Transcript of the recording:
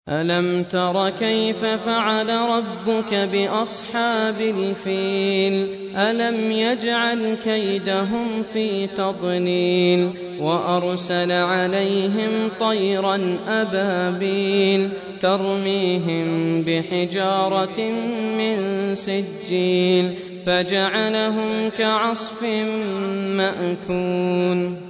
ألم تر كيف فعل ربك بأصحاب الفيل ألم يجعل كيدهم في تضليل وأرسل عليهم طيرا أبابيل ترميهم بحجارة من سجيل فجعلهم كعصف مأكول.